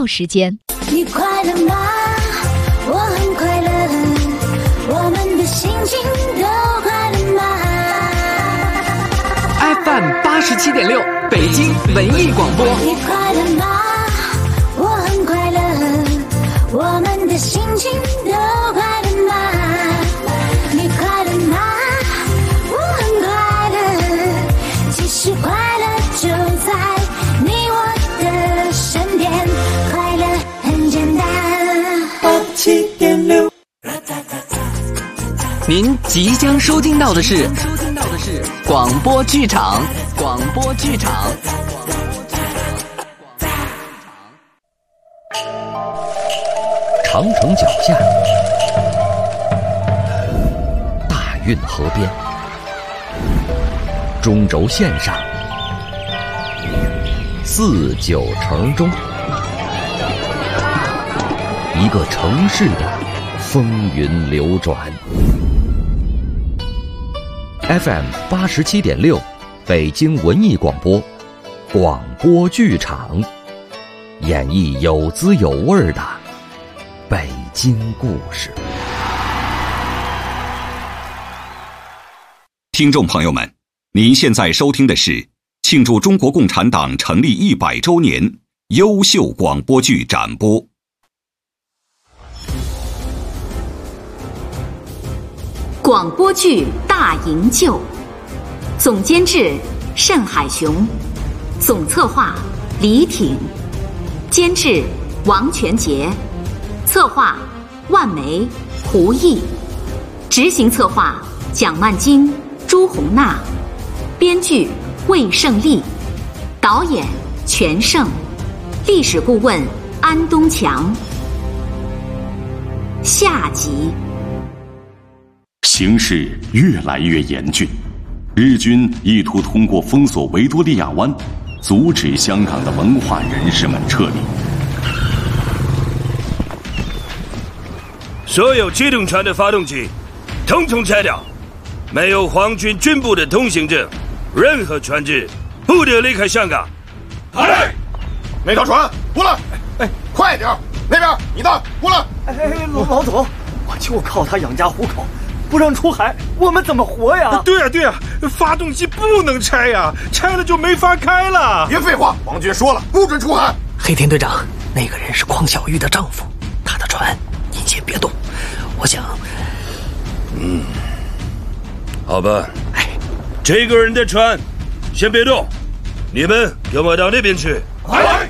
时间。 你快乐吗？我很快乐，我们的心情都快乐吗 ？FM 87.6，北京文艺广播。 你快乐吗？我很快乐，我们的心情都快乐吗？你快乐吗？我很快乐，其实快乐就在你我的身边，快乐很简单。87.6， 您即将收听到的是广播剧场。 长城脚下，大运河边，中轴线上，49城中，一个城市的风云流转。FM 87.6，北京文艺广播，广播剧场，演绎有滋有味的北京故事。 听众朋友们，您现在收听的是庆祝中国共产党成立100周年优秀广播剧展播。 广播剧大营救，总监制盛海雄，总策划李挺，监制王全杰，策划万梅、胡毅，执行策划蒋曼金、朱红娜，编剧魏胜利，导演全胜，历史顾问安东强。下集。 形势越来越严峻，日军意图通过封锁维多利亚湾，阻止香港的文化人士们撤离。 所有机动船的发动机统统拆掉，没有皇军军部的通行证，任何船只不得离开香港。 来，那条船过来，快点！那边你的过来。 老总，我就靠它养家糊口，不让出海，我们怎么活呀？ 对呀，发动机不能拆呀，拆了就没法开了。别废话，王军说了，不准出海。 黑田队长，那个人是邝小玉的丈夫，他的船您先别动，我想， 好吧，这个人的船先别动，你们跟我到那边去。来。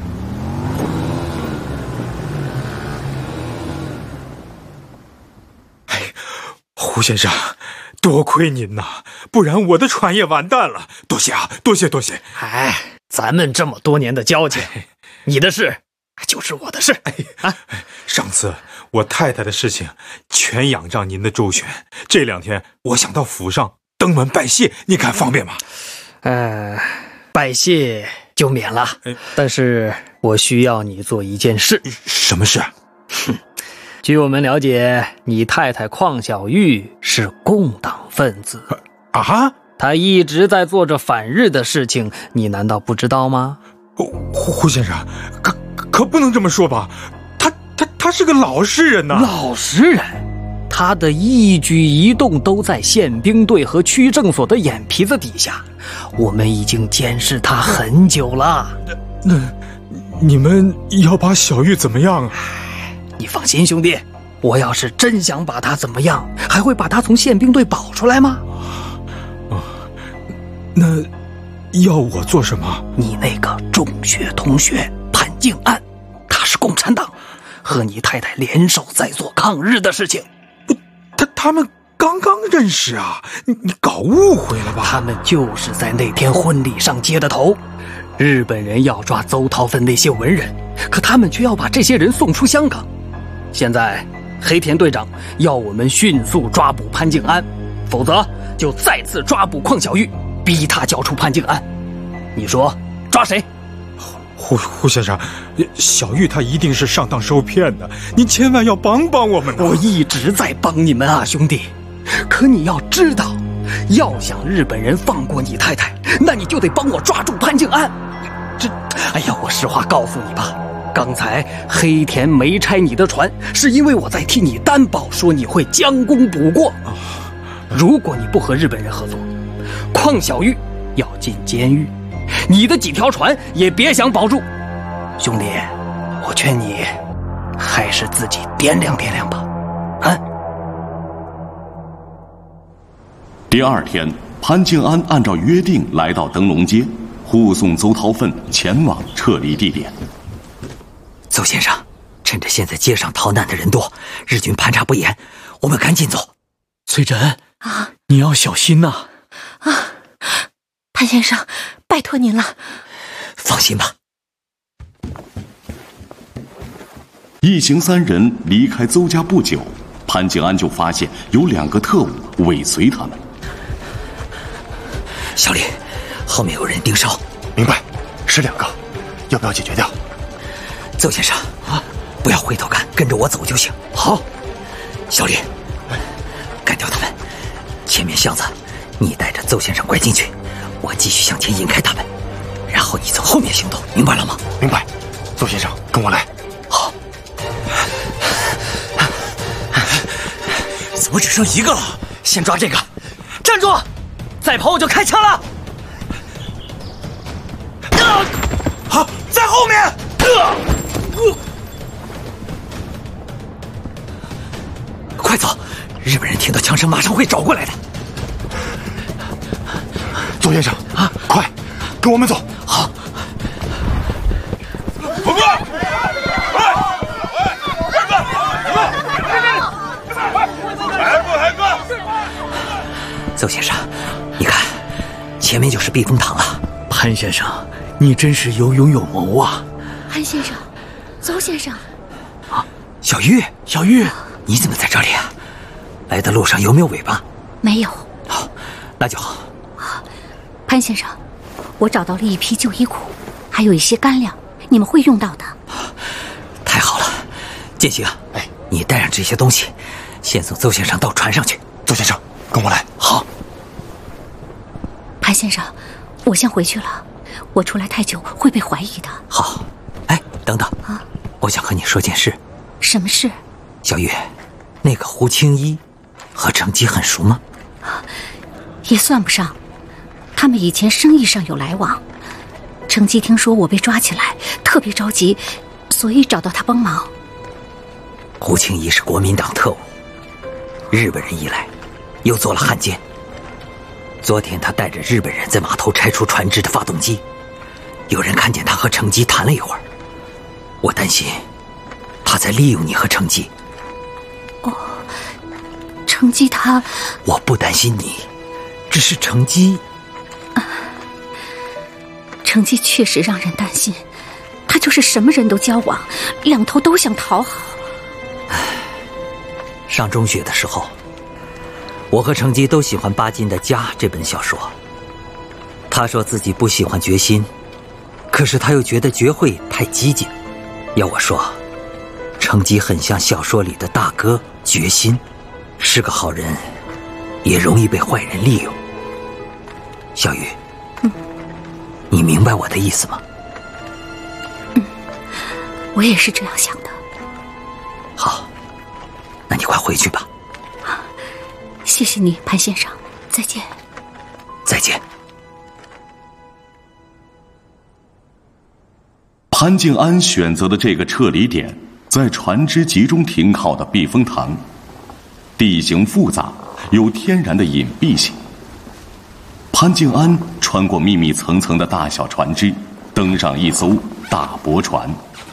胡先生，多亏您呐，不然我的船也完蛋了。多谢啊，多谢。 咱们这么多年的交情，你的事就是我的事。 上次我太太的事情全仰仗您的周全，这2天我想到府上登门拜谢，你看方便吗？ 拜谢就免了，但是我需要你做一件事。 什么事？ 据我们了解，你太太邝小玉是共党分子啊， 她一直在做着反日的事情，你难道不知道吗？ 胡先生，可不能这么说吧？他是个老实人呐。 老实人？他的一举一动都在宪兵队和区政所的眼皮子底下，我们已经监视他很久了。 那你们要把小玉怎么样啊？ 你放心，兄弟，我要是真想把他怎么样，还会把他从宪兵队保出来吗？ 那要我做什么？ 你那个中学同学潘静安，他是共产党，和你太太联手在做抗日的事情。 他们刚刚认识啊，你搞误会了吧？ 他们就是在那天婚礼上接的头。日本人要抓邹韬芬那些文人，可他们却要把这些人送出香港。现在黑田队长要我们迅速抓捕潘静安，否则就再次抓捕邝小玉，逼他交出潘静安。你说抓谁？ 胡先生，小玉她一定是上当受骗的，您千万要帮我们。 我一直在帮你们啊，兄弟。可你要知道，要想日本人放过你太太，那你就得帮我抓住潘静安。哎呀，我实话告诉你吧， 刚才黑田没拆你的船，是因为我在替你担保，说你会将功补过。如果你不和日本人合作，邝小玉要进监狱，你的几条船也别想保住。兄弟，我劝你还是自己掂量掂量吧。 第二天，潘静安按照约定来到灯笼街，护送邹韬奋前往撤离地点。 邹先生，趁着现在街上逃难的人多，日军盘查不严，我们赶紧走。 崔真啊，你要小心呐！ 潘先生，拜托您了。 放心吧。 一行三人离开邹家不久，潘静安就发现有2个特务尾随他们。 小李，后面有人盯梢。 明白，是2个，要不要解决掉？ 邹先生不要回头看，跟着我走就行。 好， 小李，干掉他们。前面巷子你带着邹先生拐进去，我继续向前引开他们，然后你从后面行动，明白了吗？ 明白。邹先生，跟我来。 好。怎么只剩1个了？先抓这个。 站住！再跑我就开枪了。 好，在后面。 快走！日本人听到枪声马上会找过来的。 邹先生快，跟我们走。 好。邹先生，你看，前面就是避风塘了。 潘先生，你真是有勇有谋啊！ 潘先生，邹先生， 小玉， 小玉， 你怎么在这里啊？来的路上有没有尾巴？ 没有。 好，那就好。 潘先生，我找到了一批旧衣裤，还有一些干粮，你们会用到的。 太好了，建行，你带上这些东西，先送邹先生到船上去。 邹先生，跟我来。 好。 潘先生，我先回去了，我出来太久会被怀疑的。 好，等等啊，我想和你说件事。 什么事？ 小玉，那个胡青衣和程基很熟吗？ 也算不上，他们以前生意上有来往。程基听说我被抓起来，特别着急，所以找到他帮忙。 胡青衣是国民党特务，日本人一来，又做了汉奸。昨天他带着日本人在码头拆除船只的发动机，有人看见他和程基谈了一会儿，我担心他在利用你和程基。 程基他…… 我不担心你，只是程基…… 程基确实让人担心，他就是什么人都交往，两头都想讨好。 上中学的时候，我和程基都喜欢巴金的《家》这本小说。他说自己不喜欢决心，可是他又觉得绝会太激进。要我说，程基很像小说里的大哥决心，是个好人，也容易被坏人利用。小雨，你明白我的意思吗？ 我也是这样想的。 好，那你快回去吧。 谢谢你，潘先生，再见。 再见。 潘静安选择的这个撤离点，在船只集中停靠的避风塘，地形复杂，有天然的隐蔽性。潘静安穿过密密层层的大小船只，登上一艘大驳船。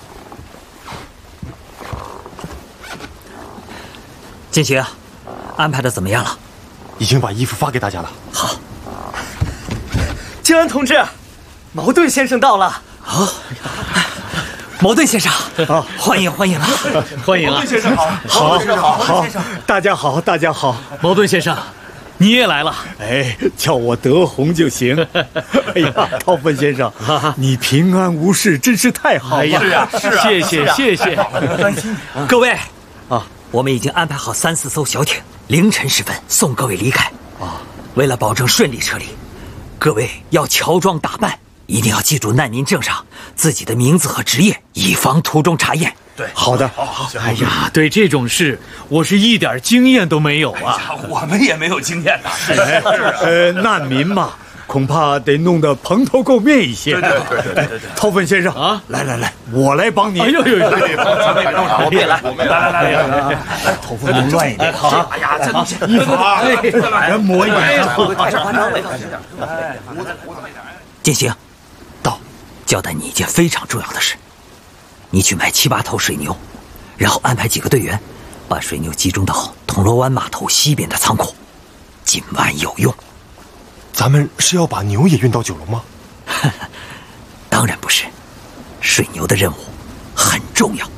建行，安排的怎么样了？ 已经把衣服发给大家了。 好。 静安同志，茅盾先生到了。 好，茅盾先生，欢迎欢迎啊！ 欢迎啊！ 茅盾先生好， 好， 好，大家好，大家好。 茅盾先生，你也来了。 叫我德宏就行。哎呀，韬奋先生，你平安无事，真是太好了。 是啊，是啊，谢谢谢谢。 担心你。 各位我们已经安排好3、4艘小艇，凌晨时分送各位离开。为了保证顺利撤离，各位要乔装打扮， 一定要记住难民证上自己的名字和职业，以防途中查验。 对，好的。 哎呀，对这种事我是一点经验都没有啊。 我们也没有经验呐。 难民嘛，恐怕得弄得蓬头垢面一些。 对。 掏粪先生啊，来，我来帮你。 哎呦， 我别来，来， 头发弄乱一点。 好，哎呀，这东西衣服啊，人抹一点。 建行，到，交代你一件非常重要的事，你去买7、8头水牛，然后安排几个队员，把水牛集中到铜锣湾码头西边的仓库，今晚有用。 咱们是要把牛也运到九龙吗？ 当然不是，水牛的任务很重要。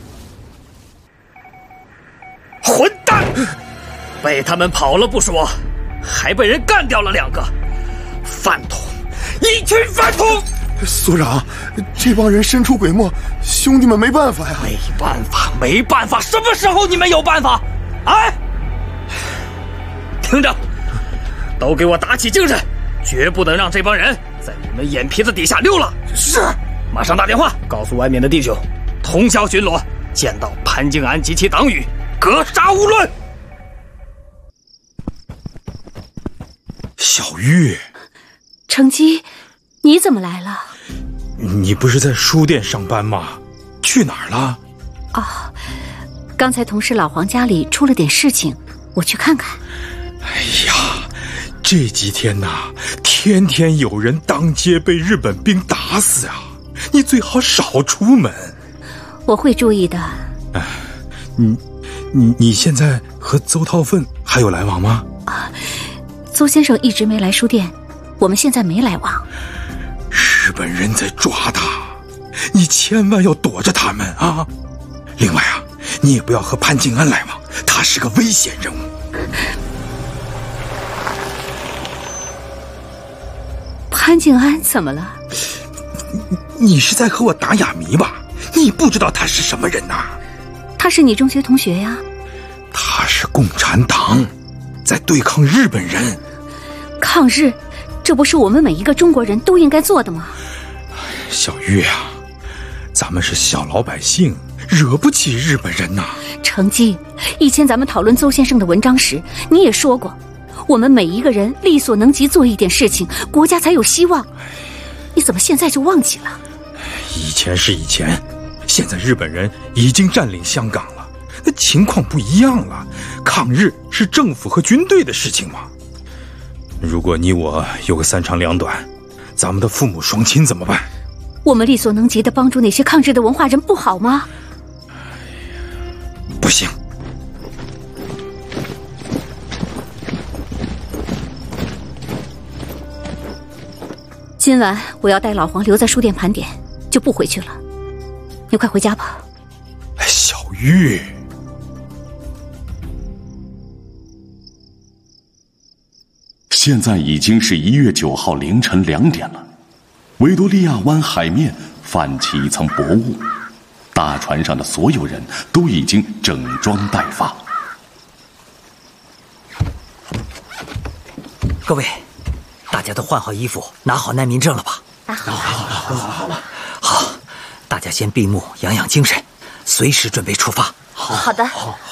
混蛋！被他们跑了不说，还被人干掉了2个，饭桶！一群饭桶！ 所长，这帮人神出鬼没，兄弟们没办法呀。 没办法，什么时候你们有办法？哎，听着，都给我打起精神，绝不能让这帮人在你们眼皮子底下溜了。 是， 马上打电话告诉外面的弟兄，通宵巡逻，见到潘静安及其党羽，格杀勿论。 小玉， 成基，你怎么来了？ 你不是在书店上班吗？去哪儿了？ 哦，刚才同事老黄家里出了点事情，我去看看。 哎呀，这几天呐，天天有人当街被日本兵打死啊！你最好少出门。 我会注意的。 你现在和邹韬奋还有来往吗？ 邹先生一直没来书店，我们现在没来往。 日本人在抓他，你千万要躲着他们啊！另外啊，你也不要和潘静安来往，他是个危险人物。 潘静安怎么了？ 你是在和我打哑谜吧？你不知道他是什么人呐？ 他是你中学同学呀。 他是共产党，在对抗日本人。 抗日，这不是我们每一个中国人都应该做的吗？ 小玉啊，咱们是小老百姓，惹不起日本人呐。 成基，以前咱们讨论邹先生的文章时，你也说过，我们每一个人力所能及做一点事情，国家才有希望。你怎么现在就忘记了？ 以前是以前，现在日本人已经占领香港了，那情况不一样了。抗日是政府和军队的事情嘛。如果你我有个3长2短，咱们的父母双亲怎么办？ 我们力所能及的帮助那些抗日的文化人不好吗？ 不行。 今晚我要带老黄留在书店盘点，就不回去了。你快回家吧。 小玉， 现在已经是1月9号凌晨2点了，维多利亚湾海面泛起一层薄雾，大船上的所有人都已经整装待发。 各位，大家都换好衣服，拿好难民证了吧？好，大家先闭目养养精神，随时准备出发。 好的。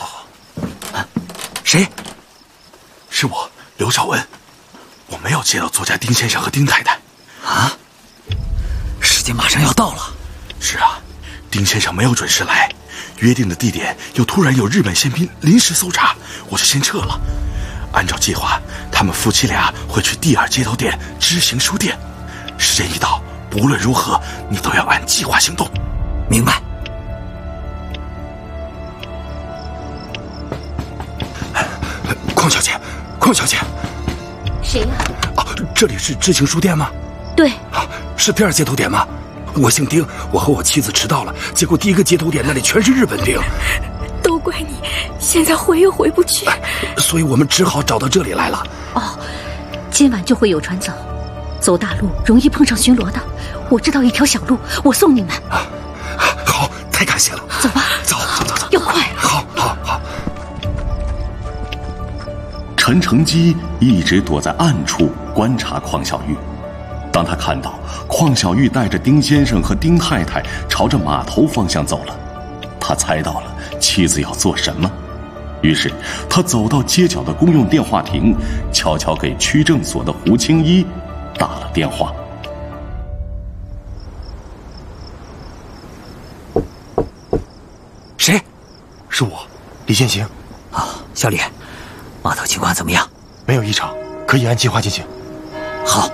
谁？ 是我，刘少文。我没有接到作家丁先生和丁太太。 啊？时间马上要到了。 是啊，丁先生没有准时来，约定的地点又突然有日本宪兵临时搜查，我就先撤了。按照计划，他们夫妻俩会去第2接头点知行书店。时间一到，不论如何，你都要按计划行动。 明白。 邝小姐。 谁呀？ 这里是知行书店吗？ 对。 是第2接头点吗？我姓丁，我和我妻子迟到了，结果第1个接头点那里全是日本兵。 都怪你，现在回也回不去。 所以我们只好找到这里来了。 今晚就会有船走，走大路容易碰上巡逻的。我知道一条小路，我送你们。 好，太感谢了。 走吧。 走， 要快。 好。 陈成基一直躲在暗处观察邝小玉，当他看到邝小玉带着丁先生和丁太太朝着码头方向走了。他猜到了妻子要做什么，于是他走到街角的公用电话亭，悄悄给区政所的胡青衣打了电话。 谁？是我，李建行。 啊，小李，码头情况怎么样？ 没有异常，可以按计划进行。 好。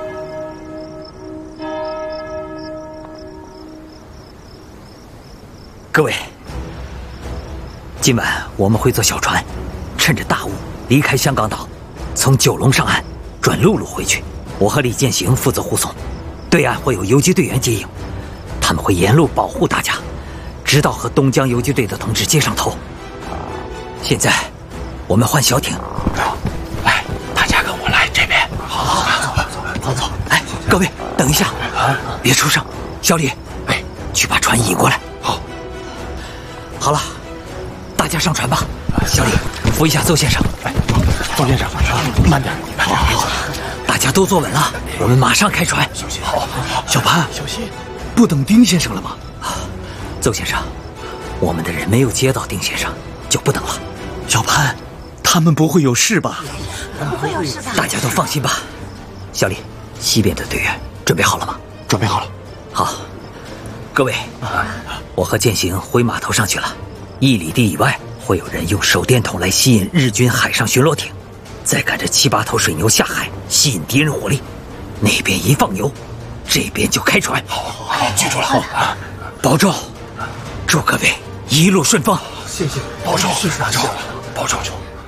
各位，今晚我们会坐小船，趁着大雾离开香港岛，从九龙上岸，转陆路回去。我和李建行负责护送，对岸会有游击队员接应，他们会沿路保护大家，直到和东江游击队的同志接上头。现在，我们换小艇。 来，大家跟我来这边。 好，走。哎，各位，等一下，别出声。小李， 哎， 去把船引过来。好了，大家上船吧。小李，扶一下邹先生。 哎，邹先生，慢点， 好，大家都坐稳了，我们马上开船。 小心。 好，小潘， 小心， 不等丁先生了吗？ 邹先生，我们的人没有接到丁先生，就不等了。 小潘，他们不会有事吧？ 不会有事的， 大家都放心吧。小李，西边的队员准备好了吗？ 准备好了。 好，各位，我和践行回码头上去了。1里地以外会有人用手电筒来吸引日军海上巡逻艇，再赶着7、8头水牛下海，吸引敌人火力。那边一放牛，这边就开船。 好，记住了。 保重，祝各位一路顺风。 谢谢，保重，保重。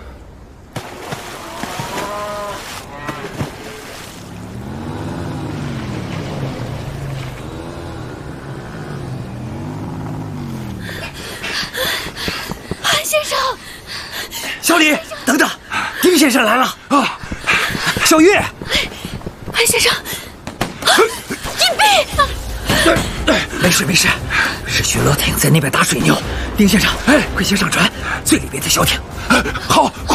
韩先生， 小李，等等，丁先生来了啊！小玉， 韩先生，硬币， 没事，是巡逻艇在那边打水牛。丁先生，快先上船，最里边的小艇。 好，快！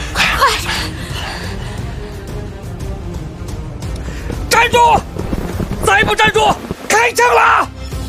站住！再不站住，开枪了！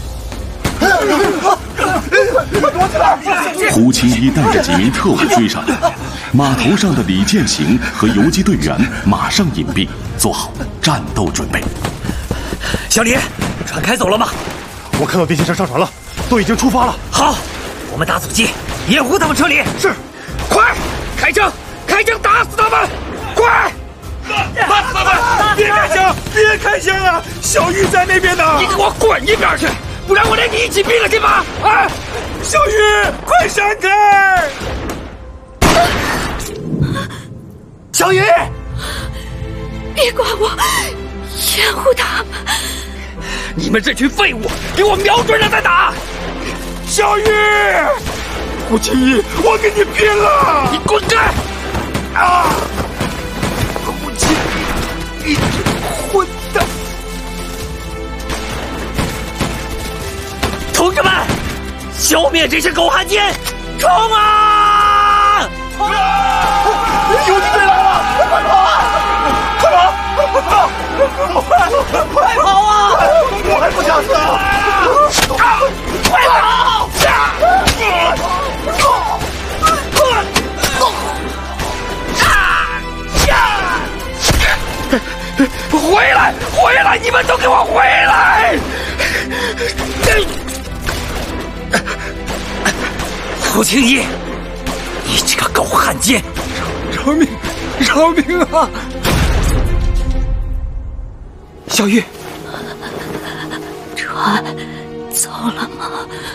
胡青衣带着几名特务追上来，码头上的李践行和游击队员马上隐蔽，做好战斗准备。 小李，船开走了吗？ 我看到丁先生上船了，都已经出发了。 好，我们打阻击，掩护他们撤离。 是， 快，开枪，打死他们！快！ 打死他们！别开枪啊！小玉在那边呢！ 你给我滚一边去！不然我连你一起毙了去吧！啊！ 小玉，快闪开！ 小玉， 别管我，掩护他们！ 你们这群废物，给我瞄准了再打！ 小玉，胡青衣，我跟你拼了！ 你滚开！ 啊！胡青衣，你混蛋！ 同志们，消灭这些狗汉奸！冲啊！ 游击队来了！快跑啊！快跑！快跑啊！我还不想死啊！ 快跑！回来！你们都给我回来！ 胡青衣，你这个狗汉奸！ 饶命啊！ 小玉， 船走了吗？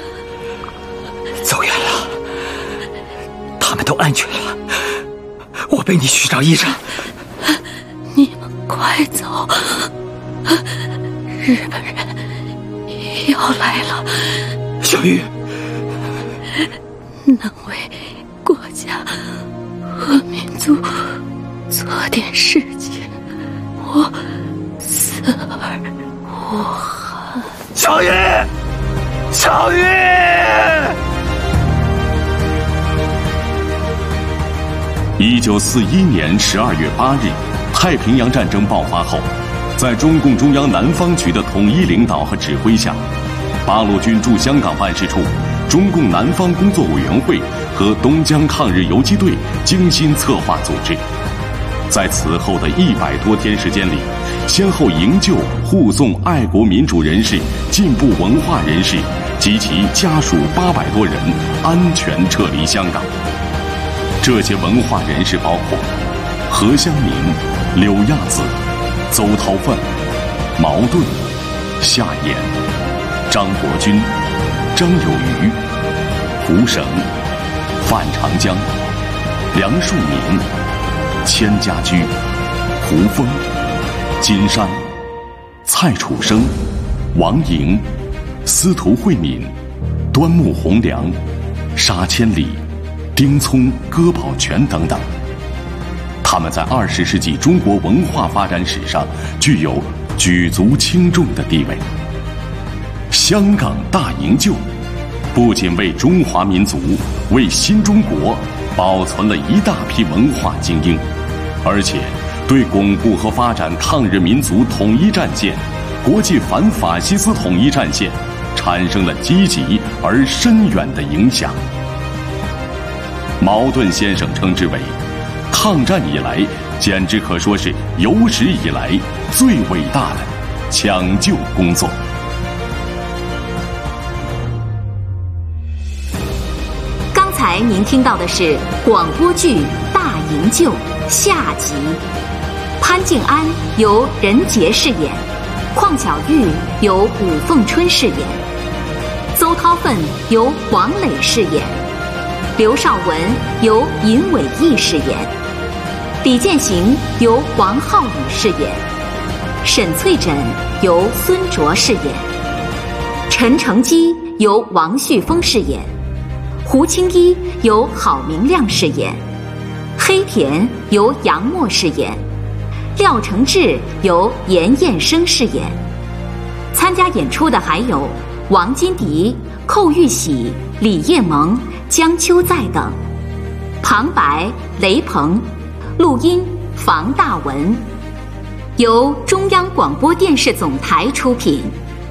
走远了，他们都安全了。我背你去找医生。 你们快走，日本人要来了。 小玉， 能为国家和民族做点事情，我死而无憾。 小玉 ！1941年12月8日，太平洋战争爆发后， 在中共中央南方局的统一领导和指挥下，八路军驻香港办事处、中共南方工作委员会和东江抗日游击队精心策划组织，在此后的100多天时间里，先后营救、护送爱国民主人士、进步文化人士及其家属800多人安全撤离香港。这些文化人士包括何香凝、柳亚子、邹韬奋、茅盾、夏衍、张伯钧、张有余、胡绳、范长江、梁漱溟、千家驹、胡风、金山、蔡楚生、王莹、司徒慧敏、端木蕻良、沙千里、丁聪、戈宝全等等。他们在20世纪中国文化发展史上具有举足轻重的地位。香港大营救不仅为中华民族、为新中国保存了一大批文化精英，而且对巩固和发展抗日民族统一战线、国际反法西斯统一战线产生了积极而深远的影响。茅盾先生称之为抗战以来简直可说是有史以来最伟大的抢救工作。 刚才您听到的是广播剧《大营救》下集，潘静安由任杰饰演，邝巧玉由武凤春饰演，邹韬奋由王磊饰演，刘绍文由尹伟义饰演，李建行由王浩宇饰演，沈翠珍由孙卓饰演，陈成基由王旭峰饰演，胡青衣由郝明亮饰演，黑田由杨默饰演，廖承志由严彦生饰演。参加演出的还有王金迪、寇玉喜、李叶萌、江秋在等。旁白雷鹏，录音房大文，由中央广播电视总台出品。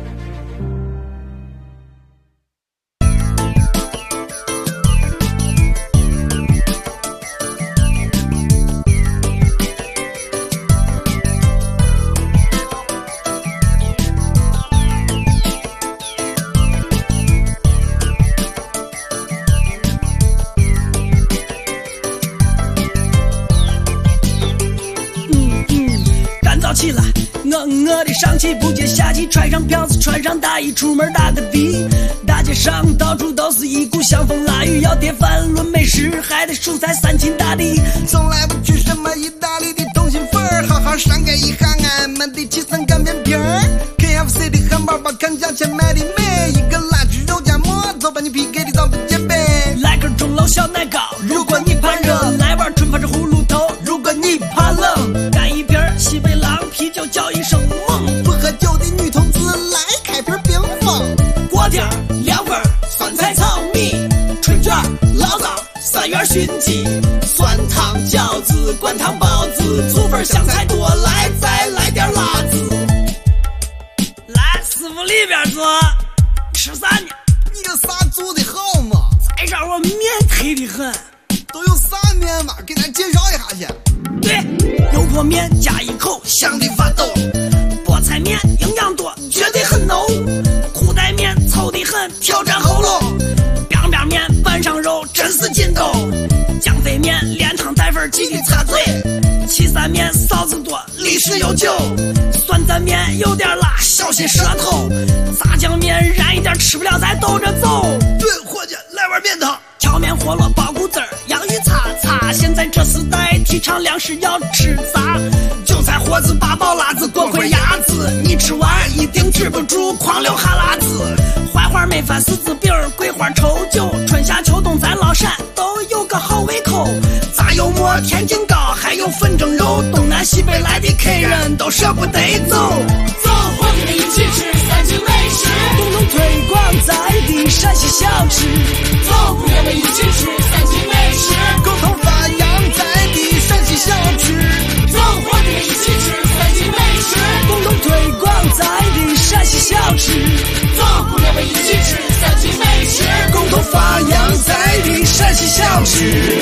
起来，我的上气不接下气，穿上票子，穿上大衣，出门打个的。大街上到处都是一股香风腊雨，要点饭论美食，还得蔬菜三秦大地。 从来不吃什么意大利的通心粉儿，好好上盖一下俺们的七层干面皮儿。KFC 的汉堡包看价钱买的美，一个辣猪肉夹馍，就把你 PK 的早不戒备。 来根钟楼小奶糕，如果你怕热；来碗春发这葫芦头，如果你怕冷。干一瓶西北狼啤酒，叫一声猛。 不喝酒的女同志来开瓶冰峰。 锅贴凉粉酸菜炒米，春卷醪糟3元熏鸡，酸汤饺子灌汤包子，醋粉香菜多来，再来点辣子。来，师傅里边坐，吃啥呢？ 你这啥做的好嘛？ 再让我面忒的很。 都有啥面嘛？给咱介绍一下去。 对，油泼面加一口，香的发抖。菠菜面营养多，绝对很浓。裤带面凑得很，挑战喉咙。边边面拌上肉，真是劲斗。酱飞面连汤带粉，记得擦嘴。岐山面臊子多，历史悠久。酸蘸面有点辣，小心舌头。炸酱面燃一点，吃不了再兜着走。 对，伙计，来碗面汤。 荞面饸饹包谷子儿，洋芋擦擦。现在这时代提倡粮食要吃杂，韭菜盒子、八宝辣子、锅盔鸭子，你吃完一定止不住狂流哈喇子。槐花焖饭、柿子饼、桂花稠酒，春夏秋冬咱老陕都有个好胃口。炸油馍、天津糕，还有粉蒸肉，东南西北来的客人都舍不得走。走，伙计们一起吃三秦美食，共同推广在地陕西小吃。走，朋友们一起吃三秦美食， 共同发扬在地陕西小吃。 走，伙计们一起吃三秦美食，共同吃。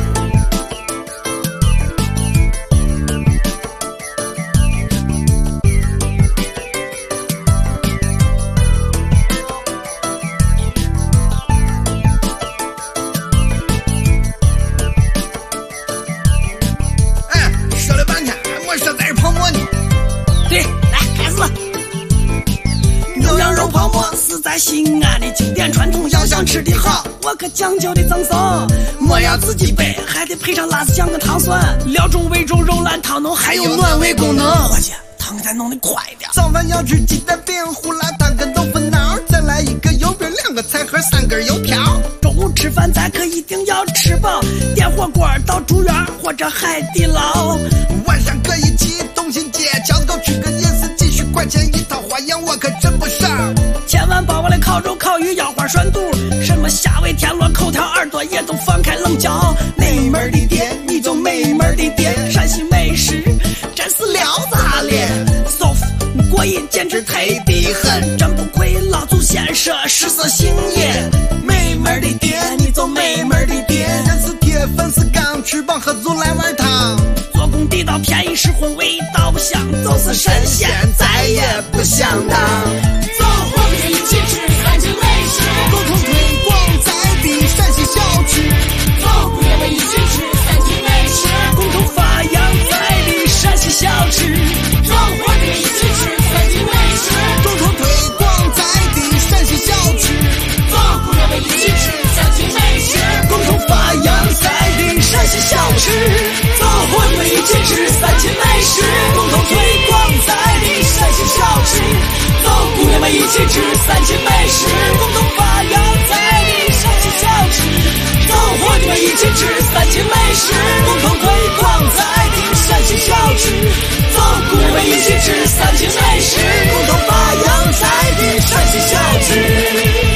说了半天还没说在这泡沫呢。 对，来开始了。牛羊肉泡馍是在西安的经典传统，要想吃的好，我可讲究的赠送。馍要自己备，还得配上辣子酱跟糖蒜，料中味中肉烂汤浓，还有暖胃功能。伙计，汤给咱弄得快点。 早饭要吃鸡蛋饼、胡辣汤跟豆腐脑，再来一个油饼、2个菜盒、3根油条。 中午吃饭咱可一定要吃饱，点火锅到住院或者海底捞。 晚上可以去东新街桥头吃个夜市，几十块钱一套，花样我可真不少。 千万别忘了烤肉、烤鱼、腰花、涮肚，什么虾尾、田螺、口条、耳朵也都放开棱角。美门的店，你就美门的店，山西美食真是撩炸脸，舒服过瘾，简直忒得很，真不愧老祖先说食色性也。美门的店，你就美门的店， 人是铁，粉是钢，吃饱喝足来碗汤。 做工地道，便宜实惠，味道不香，就是神仙再也不想当。 走，我们一起吃三秦美食， 共同推广在地陕西小吃。 走，我们一起吃三秦美食， 共同发扬在地陕西小吃。 走，我们一起吃三秦美食， 共同推广在地陕西小吃。 走，我们一起吃三秦美食， 共同发扬在地陕西小吃。走，我们一起吃三秦美食，共同推广在地陕西小吃。走，姑娘们一起吃三秦美食，共同发扬在地陕西小吃。走，伙计们一起吃三秦美食，共同推广在地陕西小吃。走，姑娘们一起吃三秦美食，共同发扬在地陕西小吃。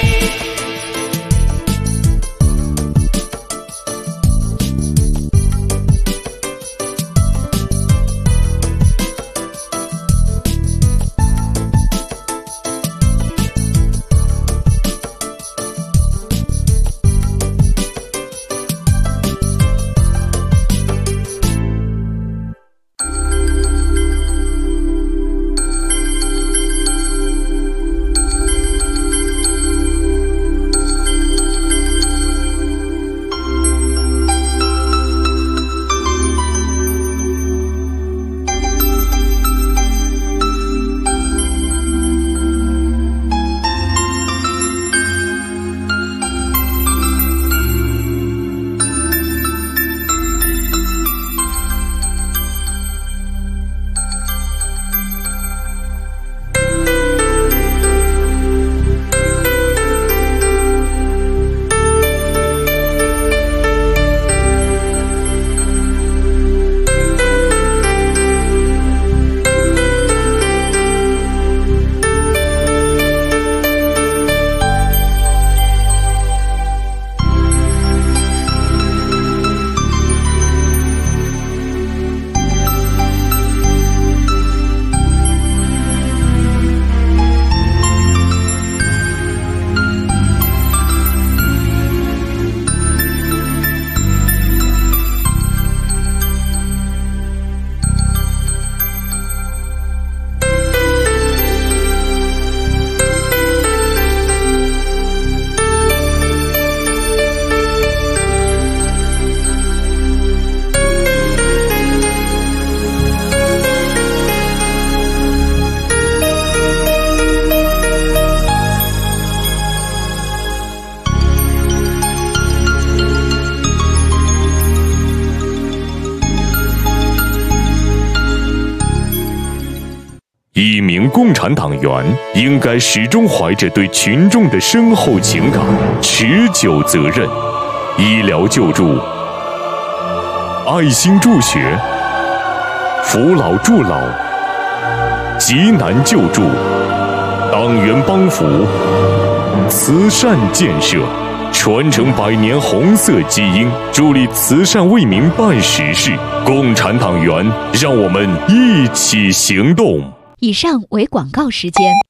一名共产党员应该始终怀着对群众的深厚情感、持久责任。医疗救助、爱心助学、扶老助老、急难救助、党员帮扶、慈善建设，传承100年红色基因，助力慈善为民办实事。共产党员，让我们一起行动。 以上为广告时间。